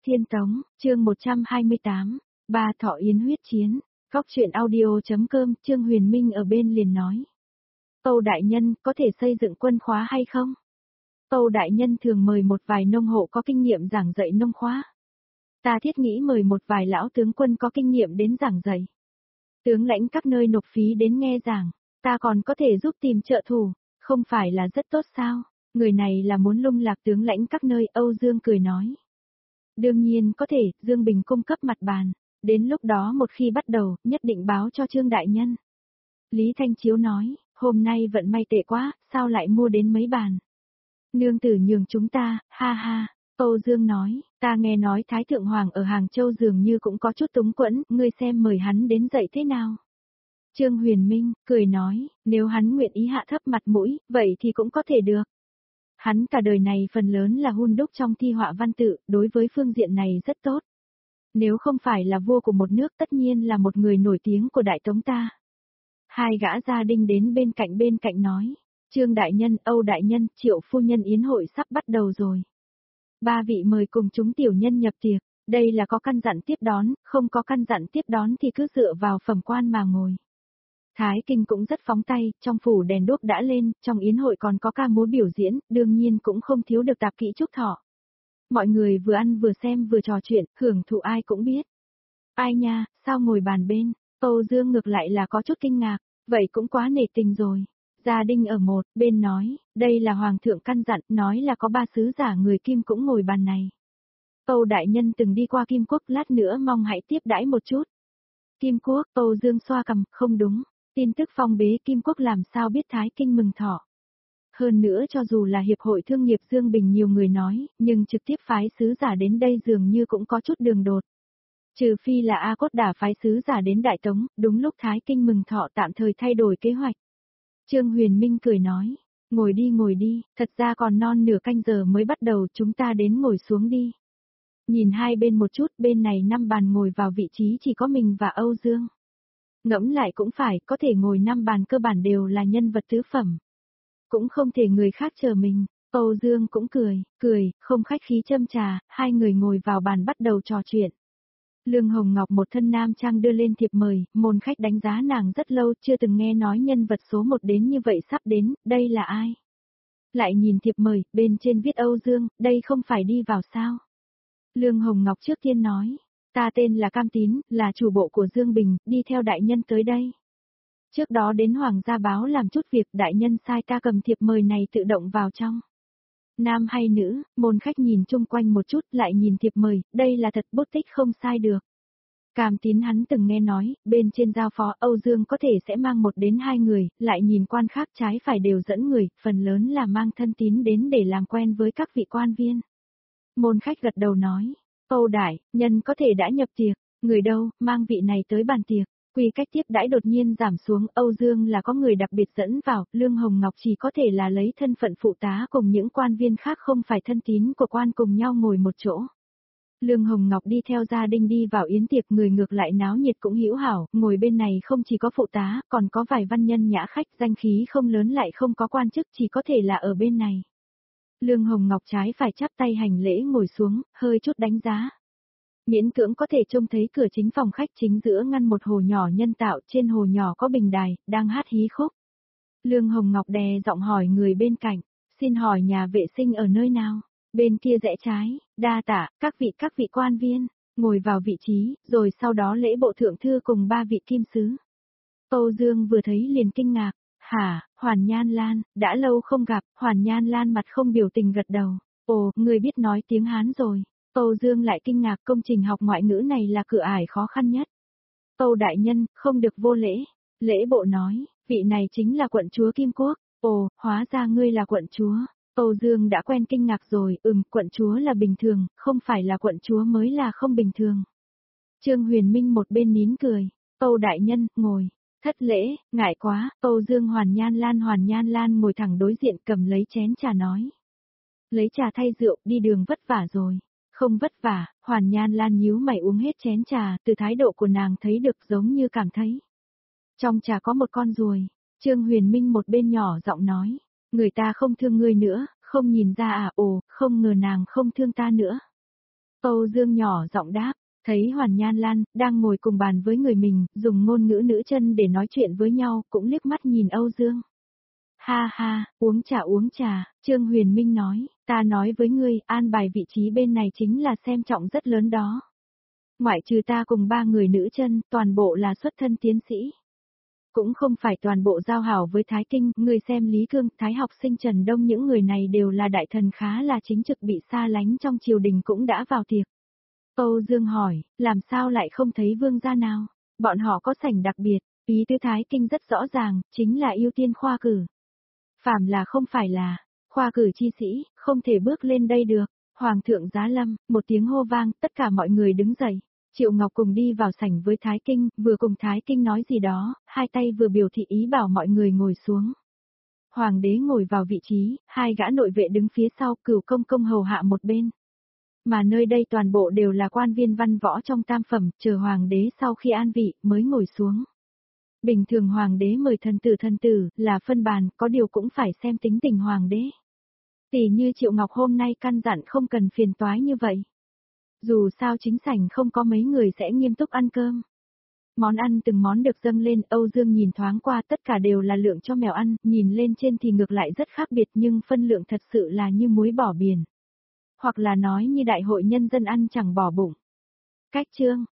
Tiên Tống, chương 128, Ba Thọ Yến huyết chiến. Góc truyện audio.com, Trương Huyền Minh ở bên liền nói. Tâu đại nhân, có thể xây dựng quân khóa hay không? Tâu đại nhân thường mời một vài nông hộ có kinh nghiệm giảng dạy nông khóa. Ta thiết nghĩ mời một vài lão tướng quân có kinh nghiệm đến giảng dạy. Tướng lãnh các nơi nộp phí đến nghe giảng, ta còn có thể giúp tìm trợ thủ, không phải là rất tốt sao? Người này là muốn lung lạc tướng lãnh các nơi, Âu Dương cười nói. Đương nhiên có thể, Dương Bình cung cấp mặt bàn, đến lúc đó một khi bắt đầu, nhất định báo cho Trương đại nhân. Lý Thanh Chiếu nói, hôm nay vận may tệ quá, sao lại mua đến mấy bàn? Nương tử nhường chúng ta, ha ha. Âu Dương nói, ta nghe nói Thái Thượng Hoàng ở Hàng Châu dường như cũng có chút túng quẫn, ngươi xem mời hắn đến dạy thế nào? Trương Huyền Minh, cười nói, nếu hắn nguyện ý hạ thấp mặt mũi, vậy thì cũng có thể được. Hắn cả đời này phần lớn là hun đúc trong thi họa văn tự, đối với phương diện này rất tốt. Nếu không phải là vua của một nước tất nhiên là một người nổi tiếng của Đại Tống ta. Hai gã gia đình đến bên cạnh nói, Trương đại nhân, Âu đại nhân, Triệu phu nhân yến hội sắp bắt đầu rồi. Ba vị mời cùng chúng tiểu nhân nhập tiệc, đây là có căn dặn tiếp đón, không có căn dặn tiếp đón thì cứ dựa vào phẩm quan mà ngồi. Thái Kinh cũng rất phóng tay, trong phủ đèn đuốc đã lên, trong yến hội còn có ca múa biểu diễn, đương nhiên cũng không thiếu được tạp kỹ chúc thọ. Mọi người vừa ăn vừa xem vừa trò chuyện, hưởng thụ ai cũng biết. Ai nha, sao ngồi bàn bên, Âu Dương ngược lại là có chút kinh ngạc, vậy cũng quá nể tình rồi. Gia Đinh ở một bên nói, đây là Hoàng thượng căn dặn, nói là có 3 sứ giả người Kim cũng ngồi bàn này. Âu đại nhân từng đi qua Kim Quốc, lát nữa mong hãy tiếp đãi một chút. Kim Quốc, Âu Dương xoa cằm, không đúng. Tin tức phong bế Kim Quốc làm sao biết Thái Kinh mừng thọ. Hơn nữa cho dù là Hiệp hội Thương nghiệp Dương Bình nhiều người nói, nhưng trực tiếp phái sứ giả đến đây dường như cũng có chút đường đột. Trừ phi là A Cốt Đả phái sứ giả đến Đại Tống, đúng lúc Thái Kinh mừng thọ tạm thời thay đổi kế hoạch. Trương Huyền Minh cười nói, ngồi đi, thật ra còn non nửa canh giờ mới bắt đầu, chúng ta đến ngồi xuống đi. Nhìn hai bên một chút, bên này 5 bàn ngồi vào vị trí chỉ có mình và Âu Dương. Ngẫm lại cũng phải, có thể ngồi 5 bàn cơ bản đều là nhân vật tứ phẩm. Cũng không thể người khác chờ mình. Âu Dương cũng cười, không khách khí châm trà, hai người ngồi vào bàn bắt đầu trò chuyện. Lương Hồng Ngọc một thân nam trang đưa lên thiệp mời, môn khách đánh giá nàng rất lâu, chưa từng nghe nói nhân vật số 1 đến như vậy sắp đến, đây là ai? Lại nhìn thiệp mời, bên trên viết Âu Dương, đây không phải đi vào sao? Lương Hồng Ngọc trước tiên nói. Ta tên là Cam Tín, là chủ bộ của Dương Bình, đi theo đại nhân tới đây. Trước đó đến Hoàng gia báo làm chút việc, đại nhân sai ta cầm thiệp mời này tự động vào trong. Nam hay nữ, môn khách nhìn chung quanh một chút, lại nhìn thiệp mời, đây là thật bút tích không sai được. Cam Tín hắn từng nghe nói, bên trên giao phó Âu Dương có thể sẽ mang 1 đến 2 người, lại nhìn quan khác trái phải đều dẫn người, phần lớn là mang thân tín đến để làm quen với các vị quan viên. Môn khách gật đầu nói. Âu đại, nhân có thể đã nhập tiệc, người đâu, mang vị này tới bàn tiệc, quy cách tiếp đãi đột nhiên giảm xuống, Âu Dương là có người đặc biệt dẫn vào, Lương Hồng Ngọc chỉ có thể là lấy thân phận phụ tá cùng những quan viên khác không phải thân tín của quan cùng nhau ngồi một chỗ. Lương Hồng Ngọc đi theo gia đình đi vào yến tiệc, người ngược lại náo nhiệt cũng hữu hảo, ngồi bên này không chỉ có phụ tá, còn có vài văn nhân nhã khách, danh khí không lớn lại không có quan chức, chỉ có thể là ở bên này. Lương Hồng Ngọc trái phải chắp tay hành lễ ngồi xuống, hơi chút đánh giá. Miễn cưỡng có thể trông thấy cửa chính phòng khách chính giữa ngăn một hồ nhỏ nhân tạo, trên hồ nhỏ có bình đài, đang hát hí khúc. Lương Hồng Ngọc đè giọng hỏi người bên cạnh, xin hỏi nhà vệ sinh ở nơi nào? Bên kia rẽ trái, đa tạ, các vị quan viên, ngồi vào vị trí, rồi sau đó lễ bộ thượng thư cùng 3 vị kim sứ. Âu Dương vừa thấy liền kinh ngạc. Hả, Hoàn Nhan Lan, đã lâu không gặp, Hoàn Nhan Lan mặt không biểu tình gật đầu. Ồ, người biết nói tiếng Hán rồi. Âu Dương lại kinh ngạc, công trình học ngoại ngữ này là cửa ải khó khăn nhất. Âu đại nhân, không được vô lễ. Lễ bộ nói, vị này chính là quận chúa Kim Quốc. Ồ, hóa ra ngươi là quận chúa. Âu Dương đã quen kinh ngạc rồi, quận chúa là bình thường, không phải là quận chúa mới là không bình thường. Trương Huyền Minh một bên nín cười. Âu đại nhân, ngồi. Thất lễ, ngại quá, Âu Dương Hoàn Nhan Lan ngồi thẳng đối diện cầm lấy chén trà nói. Lấy trà thay rượu, đi đường vất vả rồi. Không vất vả, Hoàn Nhan Lan nhíu mày uống hết chén trà, từ thái độ của nàng thấy được giống như cảm thấy. Trong trà có một con ruồi, Trương Huyền Minh một bên nhỏ giọng nói, người ta không thương ngươi nữa, không nhìn ra à, ồ, không ngờ nàng không thương ta nữa. Âu Dương nhỏ giọng đáp, thấy Hoàn Nhan Lan đang ngồi cùng bàn với người mình, dùng ngôn ngữ nữ chân để nói chuyện với nhau, cũng liếc mắt nhìn Âu Dương. Ha ha, uống trà, Trương Huyền Minh nói, ta nói với ngươi, an bài vị trí bên này chính là xem trọng rất lớn đó. Ngoại trừ ta cùng 3 người nữ chân, toàn bộ là xuất thân tiến sĩ. Cũng không phải toàn bộ giao hảo với Thái Kinh, người xem Lý Cương, Thái học sinh Trần Đông, những người này đều là đại thần khá là chính trực, bị xa lánh trong triều đình cũng đã vào tiệc. Âu Dương hỏi, làm sao lại không thấy vương gia nào? Bọn họ có sảnh đặc biệt, ý tứ Thái Kinh rất rõ ràng, chính là ưu tiên khoa cử. Phàm là không phải là, khoa cử chi sĩ, không thể bước lên đây được. Hoàng thượng giá lâm, một tiếng hô vang, tất cả mọi người đứng dậy. Triệu Ngọc cùng đi vào sảnh với Thái Kinh, vừa cùng Thái Kinh nói gì đó, hai tay vừa biểu thị ý bảo mọi người ngồi xuống. Hoàng đế ngồi vào vị trí, hai gã nội vệ đứng phía sau, Cửu công công hầu hạ một bên. Mà nơi đây toàn bộ đều là quan viên văn võ trong tam phẩm, chờ hoàng đế sau khi an vị mới ngồi xuống. Bình thường hoàng đế mời thần tử là phân bàn, có điều cũng phải xem tính tình hoàng đế. Tỷ như Triệu Ngọc hôm nay căn dặn không cần phiền toái như vậy. Dù sao chính sảnh không có mấy người sẽ nghiêm túc ăn cơm. Món ăn từng món được dâng lên, Âu Dương nhìn thoáng qua, tất cả đều là lượng cho mèo ăn, nhìn lên trên thì ngược lại rất khác biệt, nhưng phân lượng thật sự là như muối bỏ biển. Hoặc là nói như đại hội nhân dân ăn chẳng bỏ bụng. Cách chương